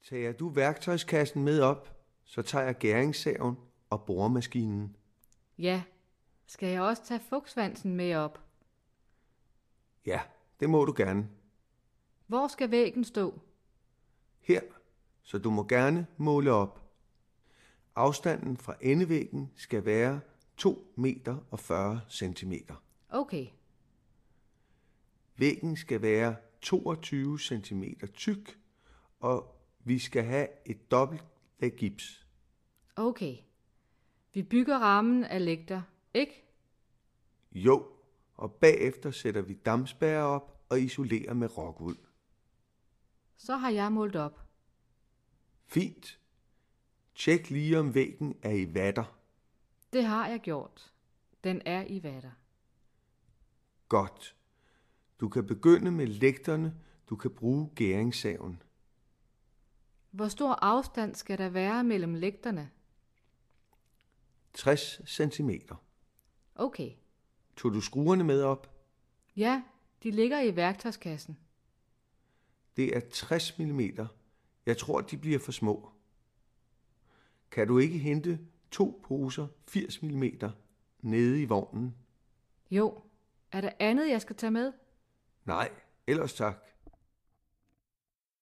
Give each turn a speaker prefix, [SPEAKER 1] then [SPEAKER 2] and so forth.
[SPEAKER 1] Tager du værktøjskassen med op, så tager jeg gæringssaven og boremaskinen.
[SPEAKER 2] Ja, skal jeg også tage fugtsvansen med op?
[SPEAKER 1] Ja, det må du gerne.
[SPEAKER 2] Hvor skal væggen stå?
[SPEAKER 1] Her, så du må gerne måle op. Afstanden fra endevæggen skal være 2 meter og 40 centimeter.
[SPEAKER 2] Okay,
[SPEAKER 1] Væggen skal være 22 centimeter tyk, og vi skal have et dobbelt lag gips.
[SPEAKER 2] okay. Vi bygger rammen af lægter, ikke?
[SPEAKER 1] Jo, og bagefter sætter vi dampspærrer op og isolerer med rockwool.
[SPEAKER 2] Så har jeg målt op.
[SPEAKER 1] Fint. Tjek lige om væggen er i vatter.
[SPEAKER 2] Det har jeg gjort. Den er i vatter.
[SPEAKER 1] Godt. Du kan begynde med lægterne. Du kan bruge gæringssaven.
[SPEAKER 2] Hvor stor afstand skal der være mellem lægterne?
[SPEAKER 1] 60 centimeter.
[SPEAKER 2] Okay.
[SPEAKER 1] Tog du skruerne med op?
[SPEAKER 2] Ja, de ligger i værktøjskassen.
[SPEAKER 1] Det er 60 mm. Jeg tror, de bliver for små. Kan du ikke hente 2 poser 80 mm nede i vognen?
[SPEAKER 2] Jo, er der andet, jeg skal tage med?
[SPEAKER 1] Nej, ellers tak.